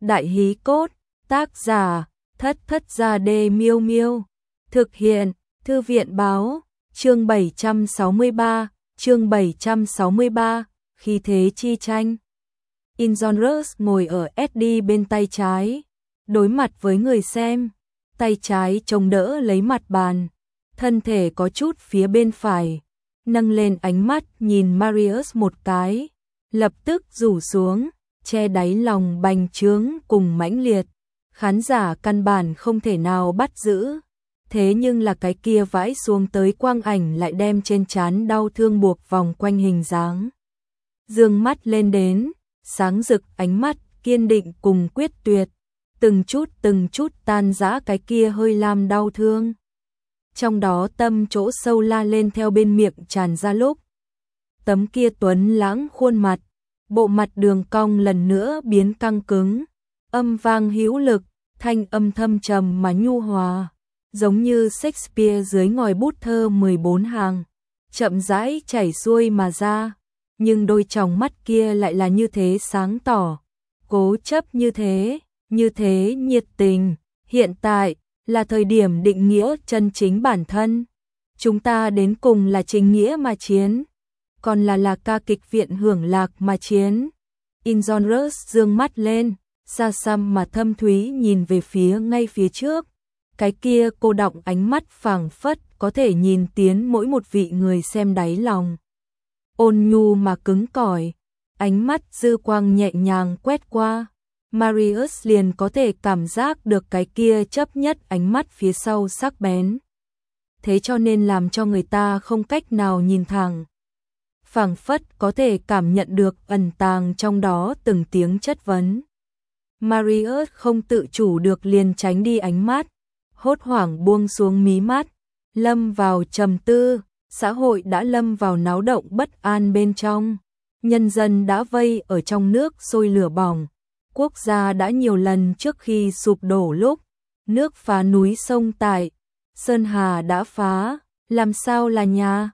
Đại hí cốt, tác giả, Thất Thất Gia Đê Miêu Miêu. Thực hiện, Thư viện báo, chương 763, Khí thế chi tranh. Injonrus ngồi ở SD bên tay trái, đối mặt với người xem, tay trái chống đỡ lấy mặt bàn, thân thể có chút phía bên phải, nâng lên ánh mắt nhìn Marius một cái, lập tức rủ xuống, che đáy lòng bành trướng cùng mãnh liệt, khán giả căn bản không thể nào bắt giữ. Thế nhưng là cái kia vãi xuống tới quang ảnh lại đem trên trán đau thương buộc vòng quanh hình dáng. Dương mắt lên đến, sáng rực ánh mắt, kiên định cùng quyết tuyệt, từng chút tan rã cái kia hơi lam đau thương. Trong đó tâm chỗ sâu la lên theo bên miệng tràn ra lúc. Tấm kia tuấn lãng khuôn mặt, bộ mặt đường cong lần nữa biến căng cứng, âm vang hữu lực, thanh âm thâm trầm mà nhu hòa, giống như Shakespeare dưới ngòi bút thơ 14 hàng, chậm rãi chảy xuôi mà ra, nhưng đôi tròng mắt kia lại là như thế sáng tỏ, cố chấp như thế nhiệt tình. Hiện tại là thời điểm định nghĩa chân chính bản thân. Chúng ta đến cùng là chính nghĩa mà chiến, còn là ca kịch viện hưởng lạc mà chiến. Injonrus dương mắt lên, xa xăm mà thâm thúy nhìn về phía ngay phía trước. Cái kia cô đọng ánh mắt phảng phất có thể nhìn tiến mỗi một vị người xem đáy lòng. Ôn nhu mà cứng cỏi, ánh mắt dư quang nhẹ nhàng quét qua, Marius liền có thể cảm giác được cái kia chấp nhất ánh mắt phía sau sắc bén. Thế cho nên làm cho người ta không cách nào nhìn thẳng. Phảng phất có thể cảm nhận được ẩn tàng trong đó từng tiếng chất vấn. Marius không tự chủ được liền tránh đi ánh mắt, hốt hoảng buông xuống mí mắt, lâm vào trầm tư. Xã hội đã lâm vào náo động bất an bên trong, nhân dân đã vây ở trong nước sôi lửa bỏng, quốc gia đã nhiều lần trước khi sụp đổ lúc, nước phá núi sông tại, sơn hà đã phá, làm sao là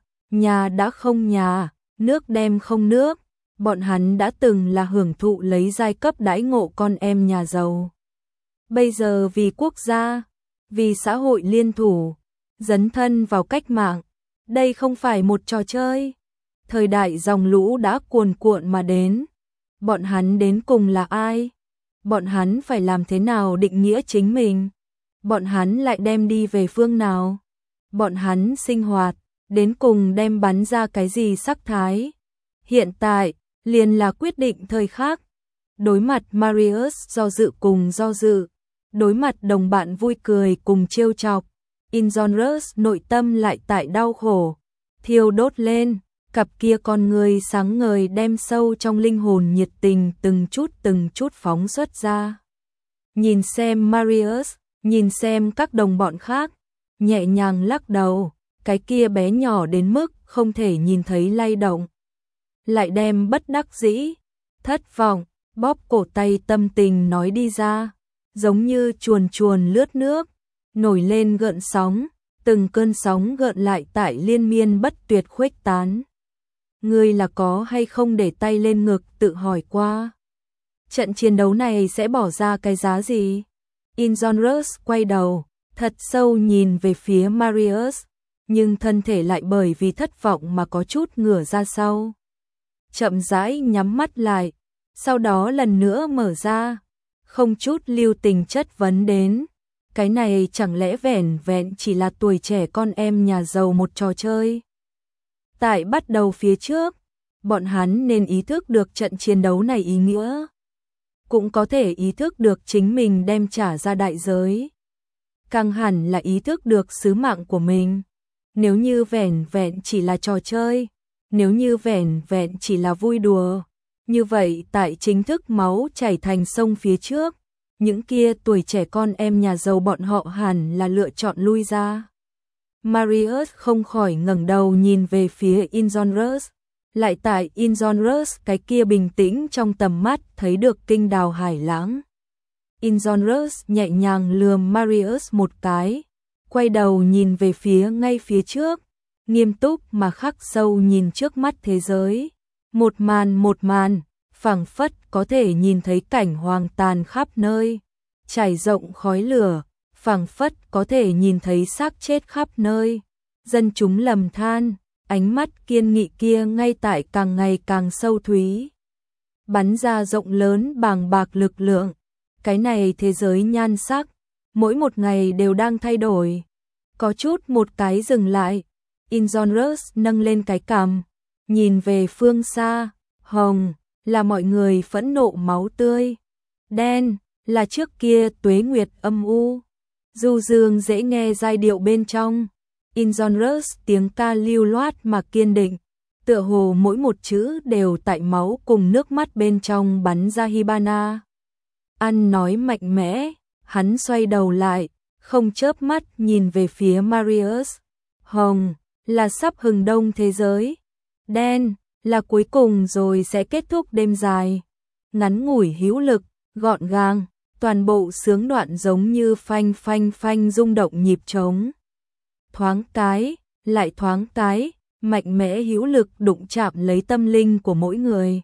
nhà đã không nhà, nước đem không nước, bọn hắn đã từng là hưởng thụ lấy giai cấp đãi ngộ con em nhà giàu. Bây giờ vì quốc gia, vì xã hội liên thủ, dấn thân vào cách mạng. Đây không phải một trò chơi. Thời đại dòng lũ đã cuồn cuộn mà đến. Bọn hắn đến cùng là ai? Bọn hắn phải làm thế nào định nghĩa chính mình? Bọn hắn lại đem đi về phương nào? Bọn hắn sinh hoạt, đến cùng đem bắn ra cái gì sắc thái? Hiện tại, liền là quyết định thời khắc. Đối mặt Marius do dự cùng do dự. Đối mặt đồng bạn vui cười cùng trêu chọc. Injonrus nội tâm lại tại đau khổ, thiêu đốt lên, cặp kia con người sáng ngời đem sâu trong linh hồn nhiệt tình từng chút phóng xuất ra. Nhìn xem Marius, nhìn xem các đồng bọn khác, nhẹ nhàng lắc đầu, cái kia bé nhỏ đến mức không thể nhìn thấy lay động. Lại đem bất đắc dĩ, thất vọng, bóp cổ tay tâm tình nói đi ra, giống như chuồn lướt nước. Nổi lên gợn sóng, từng cơn sóng gợn lại tại liên miên bất tuyệt khuếch tán. Ngươi là có hay không để tay lên ngực tự hỏi qua? Trận chiến đấu này sẽ bỏ ra cái giá gì? Injonrus quay đầu, thật sâu nhìn về phía Marius, nhưng thân thể lại bởi vì thất vọng mà có chút ngửa ra sau. Chậm rãi nhắm mắt lại, sau đó lần nữa mở ra, không chút lưu tình chất vấn đến. Cái này chẳng lẽ vẻn vẹn chỉ là tuổi trẻ con em nhà giàu một trò chơi? Tại bắt đầu phía trước, bọn hắn nên ý thức được trận chiến đấu này ý nghĩa. Cũng có thể ý thức được chính mình đem trả ra đại giới. Càng hẳn là ý thức được sứ mạng của mình. Nếu như vẻn vẹn chỉ là trò chơi, nếu như vẻn vẹn chỉ là vui đùa, như vậy tại chính thức máu chảy thành sông phía trước, những kia tuổi trẻ con em nhà giàu bọn họ hẳn là lựa chọn lui ra. Marius không khỏi ngẩng đầu nhìn về phía Injonrus, lại tại Injonrus cái kia bình tĩnh trong tầm mắt thấy được kinh đào hải lãng. Injonrus nhẹ nhàng lườm Marius một cái, quay đầu nhìn về phía ngay phía trước, nghiêm túc mà khắc sâu nhìn trước mắt thế giới. Một màn, phảng phất có thể nhìn thấy cảnh hoang tàn khắp nơi, trải rộng khói lửa, phảng phất có thể nhìn thấy xác chết khắp nơi. Dân chúng lầm than, ánh mắt kiên nghị kia ngay tại càng ngày càng sâu thúy, bắn ra rộng lớn bàng bạc lực lượng. Cái này thế giới nhan sắc, mỗi một ngày đều đang thay đổi. Có chút một cái dừng lại, Inzonrus nâng lên cái cằm, nhìn về phương xa, hồng là mọi người phẫn nộ máu tươi, đen là trước kia tuế nguyệt âm u. Du dương dễ nghe giai điệu bên trong, Inzonrus tiếng ca lưu loát mà kiên định, tựa hồ mỗi một chữ đều tại máu cùng nước mắt bên trong bắn ra Hibana. Ăn nói mạnh mẽ, hắn xoay đầu lại, không chớp mắt nhìn về phía Marius. Hồng là sắp hừng đông thế giới, đen là cuối cùng rồi sẽ kết thúc đêm dài. Ngắn ngủi hữu lực, gọn gàng, toàn bộ sướng đoạn giống như phanh phanh phanh rung động nhịp trống. Thoáng cái, lại thoáng cái, mạnh mẽ hữu lực đụng chạm lấy tâm linh của mỗi người.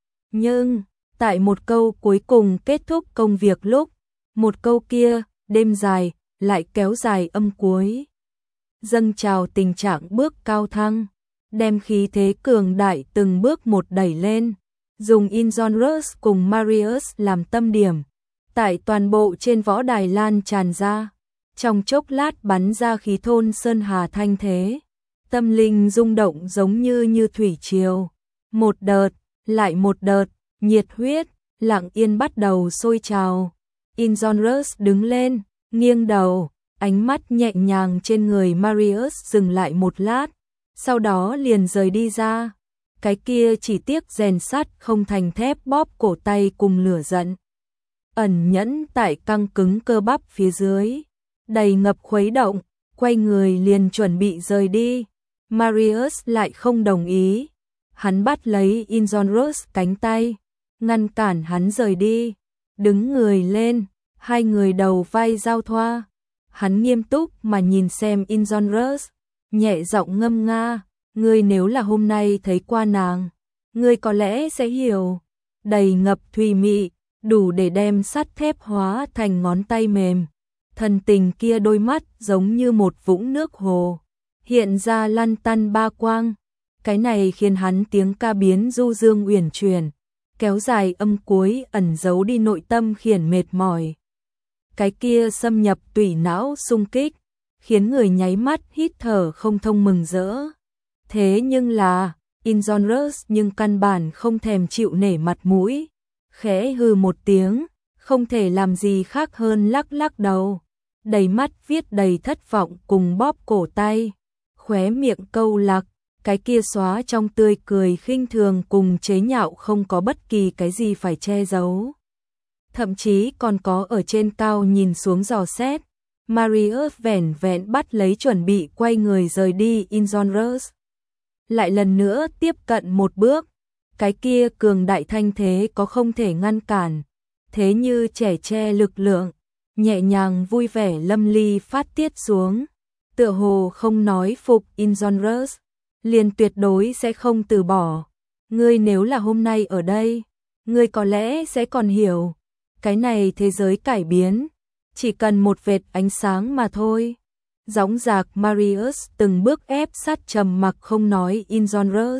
Nhưng, tại một câu cuối cùng kết thúc công việc lúc, một câu kia, đêm dài, lại kéo dài âm cuối. Dâng trào tình trạng bước cao thăng, đem khí thế cường đại từng bước một đẩy lên, dùng Inzonrus cùng Marius làm tâm điểm, tại toàn bộ trên võ đài lan tràn ra, trong chốc lát bắn ra khí thôn sơn hà thanh thế, tâm linh rung động giống như thủy triều, một đợt, lại một đợt, nhiệt huyết, lặng yên bắt đầu sôi trào. Inzonrus đứng lên, nghiêng đầu, ánh mắt nhẹ nhàng trên người Marius dừng lại một lát, sau đó liền rời đi ra. Cái kia chỉ tiếc rèn sắt không thành thép bóp cổ tay cùng lửa giận, ẩn nhẫn tại căng cứng cơ bắp phía dưới, đầy ngập khuấy động, quay người liền chuẩn bị rời đi. Marius lại không đồng ý, hắn bắt lấy Inzonrus cánh tay, ngăn cản hắn rời đi, đứng người lên, hai người đầu vai giao thoa. Hắn nghiêm túc mà nhìn xem Inzonrus, nhẹ giọng ngâm nga, ngươi nếu là hôm nay thấy qua nàng, ngươi có lẽ sẽ hiểu, đầy ngập thùy mị, đủ để đem sắt thép hóa thành ngón tay mềm. Thần tình kia đôi mắt giống như một vũng nước hồ, hiện ra lăn tăn ba quang. Cái này khiến hắn tiếng ca biến du dương uyển chuyển, kéo dài âm cuối ẩn giấu đi nội tâm khiển mệt mỏi. Cái kia xâm nhập tủy não xung kích, khiến người nháy mắt hít thở không thông mừng rỡ. Thế nhưng là, Inzonrus nhưng căn bản không thèm chịu nể mặt mũi, khẽ hừ một tiếng, không thể làm gì khác hơn lắc lắc đầu, đầy mắt viết đầy thất vọng cùng bóp cổ tay, khóe miệng câu lạc, cái kia xóa trong tươi cười khinh thường cùng chế nhạo không có bất kỳ cái gì phải che giấu. Thậm chí còn có ở trên cao nhìn xuống dò xét. Marius vẻn vẹn bắt lấy chuẩn bị quay người rời đi Inzonrus. Lại lần nữa tiếp cận một bước, cái kia cường đại thanh thế có không thể ngăn cản, thế như trẻ tre lực lượng, nhẹ nhàng vui vẻ lâm ly phát tiết xuống, tựa hồ không nói phục Inzonrus, liền tuyệt đối sẽ không từ bỏ. Ngươi nếu là hôm nay ở đây, ngươi có lẽ sẽ còn hiểu, cái này thế giới cải biến, chỉ cần một vệt ánh sáng mà thôi. Dõng dạc Marius từng bước ép sát trầm mặc không nói Inzonrus.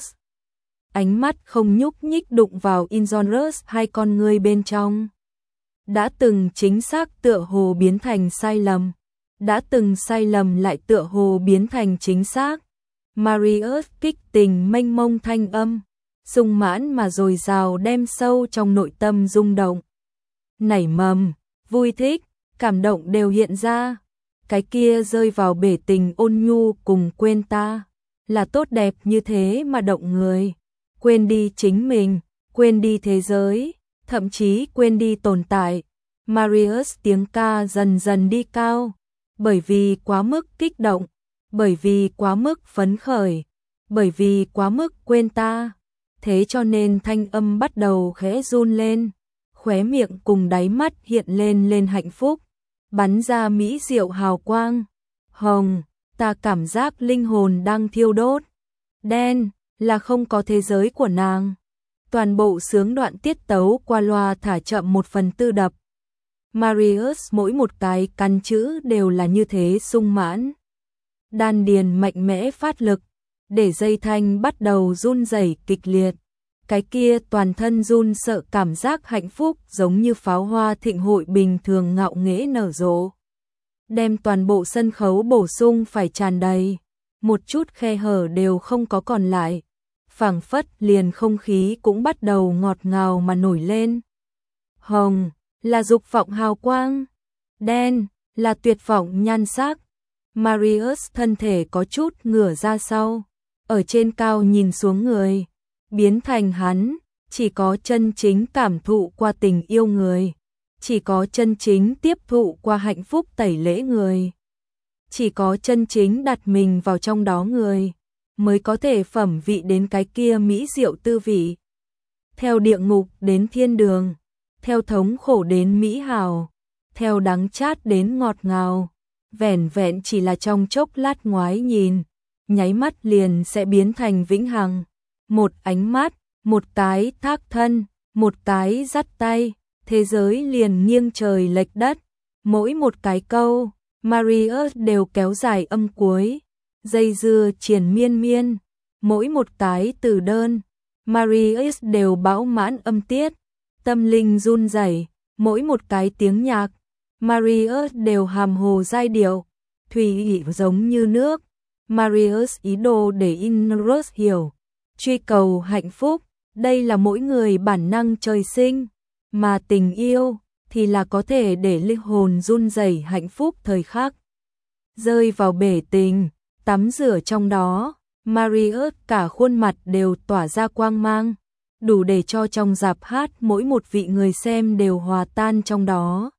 Ánh mắt không nhúc nhích đụng vào Inzonrus hai con ngươi bên trong. Đã từng chính xác tựa hồ biến thành sai lầm, đã từng sai lầm lại tựa hồ biến thành chính xác. Marius kích tình mênh mông thanh âm, sung mãn mà dồi dào đem sâu trong nội tâm rung động. Nảy mầm, vui thích, cảm động đều hiện ra. Cái kia rơi vào bể tình ôn nhu cùng quên ta, là tốt đẹp như thế mà động người. Quên đi chính mình, quên đi thế giới, thậm chí quên đi tồn tại. Marius tiếng ca dần dần đi cao, bởi vì quá mức kích động, bởi vì quá mức phấn khởi, bởi vì quá mức quên ta. Thế cho nên thanh âm bắt đầu khẽ run lên, khóe miệng cùng đáy mắt hiện lên hạnh phúc, bắn ra mỹ diệu hào quang. Hồng, ta cảm giác linh hồn đang thiêu đốt. Đen, là không có thế giới của nàng. Toàn bộ sướng đoạn tiết tấu qua loa thả chậm 1/4 đập. Marius mỗi một cái căn chữ đều là như thế sung mãn. Đan điền mạnh mẽ phát lực, để dây thanh bắt đầu run rẩy kịch liệt. Cái kia toàn thân run sợ cảm giác hạnh phúc giống như pháo hoa thịnh hội bình thường ngạo nghễ nở rộ. Đem toàn bộ sân khấu bổ sung phải tràn đầy, một chút khe hở đều không có còn lại. Phảng phất liền không khí cũng bắt đầu ngọt ngào mà nổi lên. Hồng là dục vọng hào quang, đen là tuyệt vọng nhan sắc. Marius thân thể có chút ngửa ra sau, ở trên cao nhìn xuống người, biến thành hắn, chỉ có chân chính cảm thụ qua tình yêu người, chỉ có chân chính tiếp thụ qua hạnh phúc tẩy lễ người, chỉ có chân chính đặt mình vào trong đó người, mới có thể phẩm vị đến cái kia mỹ diệu tư vị. Theo địa ngục đến thiên đường, theo thống khổ đến mỹ hào, theo đắng chát đến ngọt ngào, vẻn vẹn chỉ là trong chốc lát ngoái nhìn, nháy mắt liền sẽ biến thành vĩnh hằng. Một ánh mắt, một cái thác thân, một cái dắt tay, thế giới liền nghiêng trời lệch đất. Mỗi một cái câu, Marius đều kéo dài âm cuối, dây dưa triền miên miên. Mỗi một cái từ đơn, Marius đều bão mãn âm tiết, tâm linh run rẩy. Mỗi một cái tiếng nhạc, Marius đều hàm hồ giai điệu, thủy giống như nước. Marius ý đồ để Inrus hiểu, truy cầu hạnh phúc, đây là mỗi người bản năng trời sinh, mà tình yêu thì là có thể để linh hồn run rẩy hạnh phúc thời khắc. Rơi vào bể tình, tắm rửa trong đó, Marius cả khuôn mặt đều tỏa ra quang mang, đủ để cho trong rạp hát mỗi một vị người xem đều hòa tan trong đó.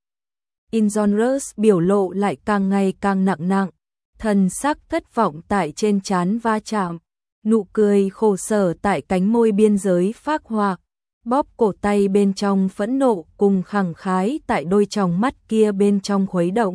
Inzonrus biểu lộ lại càng ngày càng nặng nặng, thần sắc thất vọng tại trên trán va chạm, nụ cười khổ sở tại cánh môi biên giới phác họa, bóp cổ tay bên trong phẫn nộ cùng khẳng khái tại đôi tròng mắt kia bên trong khuấy động.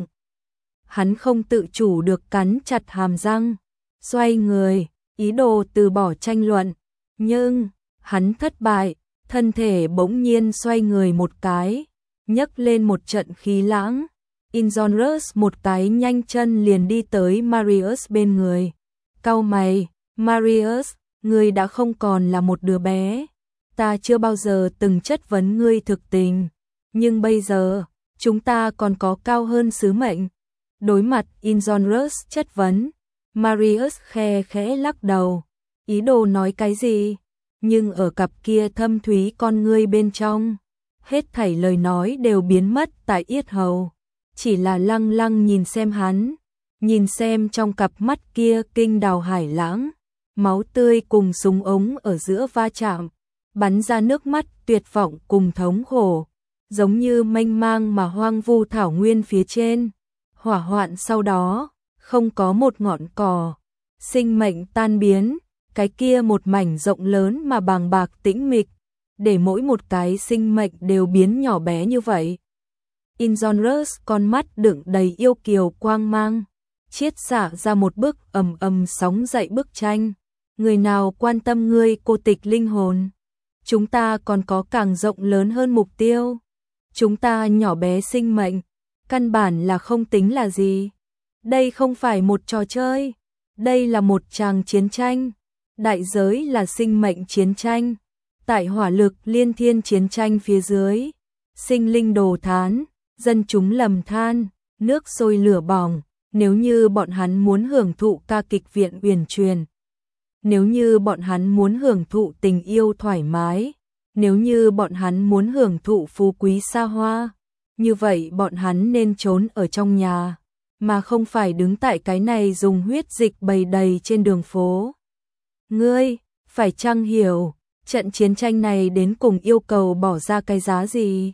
Hắn không tự chủ được cắn chặt hàm răng, xoay người, ý đồ từ bỏ tranh luận, nhưng hắn thất bại, thân thể bỗng nhiên xoay người một cái, nhấc lên một trận khí lãng. Inzonrus một cái nhanh chân liền đi tới Marius bên người. Cau mày, Marius, ngươi đã không còn là một đứa bé. Ta chưa bao giờ từng chất vấn ngươi thực tình. Nhưng bây giờ, chúng ta còn có cao hơn sứ mệnh. Đối mặt Inzonrus chất vấn, Marius khe khẽ lắc đầu. Ý đồ nói cái gì? Nhưng ở cặp kia thâm thúy con ngươi bên trong, hết thảy lời nói đều biến mất tại yết hầu. Chỉ là lăng lăng nhìn xem hắn, nhìn xem trong cặp mắt kia kinh đào hải lãng, máu tươi cùng súng ống ở giữa va chạm, bắn ra nước mắt tuyệt vọng cùng thống khổ, giống như mênh mang mà hoang vu thảo nguyên phía trên, hỏa hoạn sau đó, không có một ngọn cỏ, sinh mệnh tan biến, cái kia một mảnh rộng lớn mà bàng bạc tĩnh mịch, để mỗi một cái sinh mệnh đều biến nhỏ bé như vậy. Inzonrus con mắt đựng đầy yêu kiều quang mang, chiết xạ ra một bức ầm ầm sóng dậy bức tranh. Người nào quan tâm ngươi cô tịch linh hồn? Chúng ta còn có càng rộng lớn hơn mục tiêu. Chúng ta nhỏ bé sinh mệnh, căn bản là không tính là gì. Đây không phải một trò chơi, đây là một tràng chiến tranh. Đại giới là sinh mệnh chiến tranh. Tại hỏa lực liên thiên chiến tranh phía dưới, sinh linh đồ thán, dân chúng lầm than, nước sôi lửa bỏng. Nếu như bọn hắn muốn hưởng thụ ca kịch viện uyển truyền, nếu như bọn hắn muốn hưởng thụ tình yêu thoải mái, nếu như bọn hắn muốn hưởng thụ phú quý xa hoa, như vậy bọn hắn nên trốn ở trong nhà, mà không phải đứng tại cái này dùng huyết dịch bầy đầy trên đường phố. Ngươi, phải chăng hiểu, trận chiến tranh này đến cùng yêu cầu bỏ ra cái giá gì?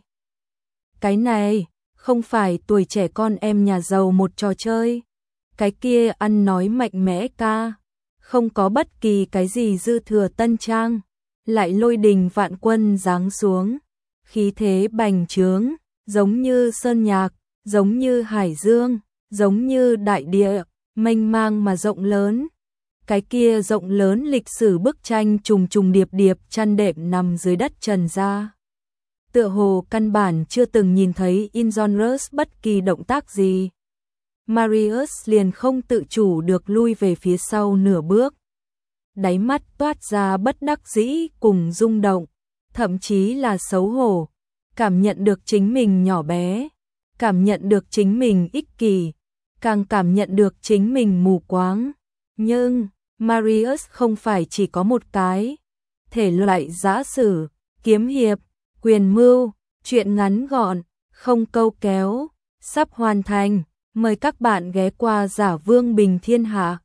Cái này, không phải tuổi trẻ con em nhà giàu một trò chơi. Cái kia ăn nói mạnh mẽ ca, không có bất kỳ cái gì dư thừa tân trang, lại lôi đình vạn quân giáng xuống, khí thế bành trướng, giống như sơn nhạc, giống như hải dương, giống như đại địa, mênh mang mà rộng lớn. cái kia rộng lớn lịch sử bức tranh trùng trùng điệp điệp chăn đệm nằm dưới đất trần ra. Tựa hồ căn bản chưa từng nhìn thấy Inzonrus bất kỳ động tác gì. Marius liền không tự chủ được lui về phía sau nửa bước. Đáy mắt toát ra bất đắc dĩ cùng rung động, thậm chí là xấu hổ, cảm nhận được chính mình nhỏ bé, cảm nhận được chính mình ích kỷ, càng cảm nhận được chính mình mù quáng. Nhưng, Marius không phải chỉ có một cái thể loại giã sử, kiếm hiệp, quyền mưu, chuyện ngắn gọn, không câu kéo, sắp hoàn thành. Mời các bạn ghé qua Giả Vương Bình Thiên Hạ.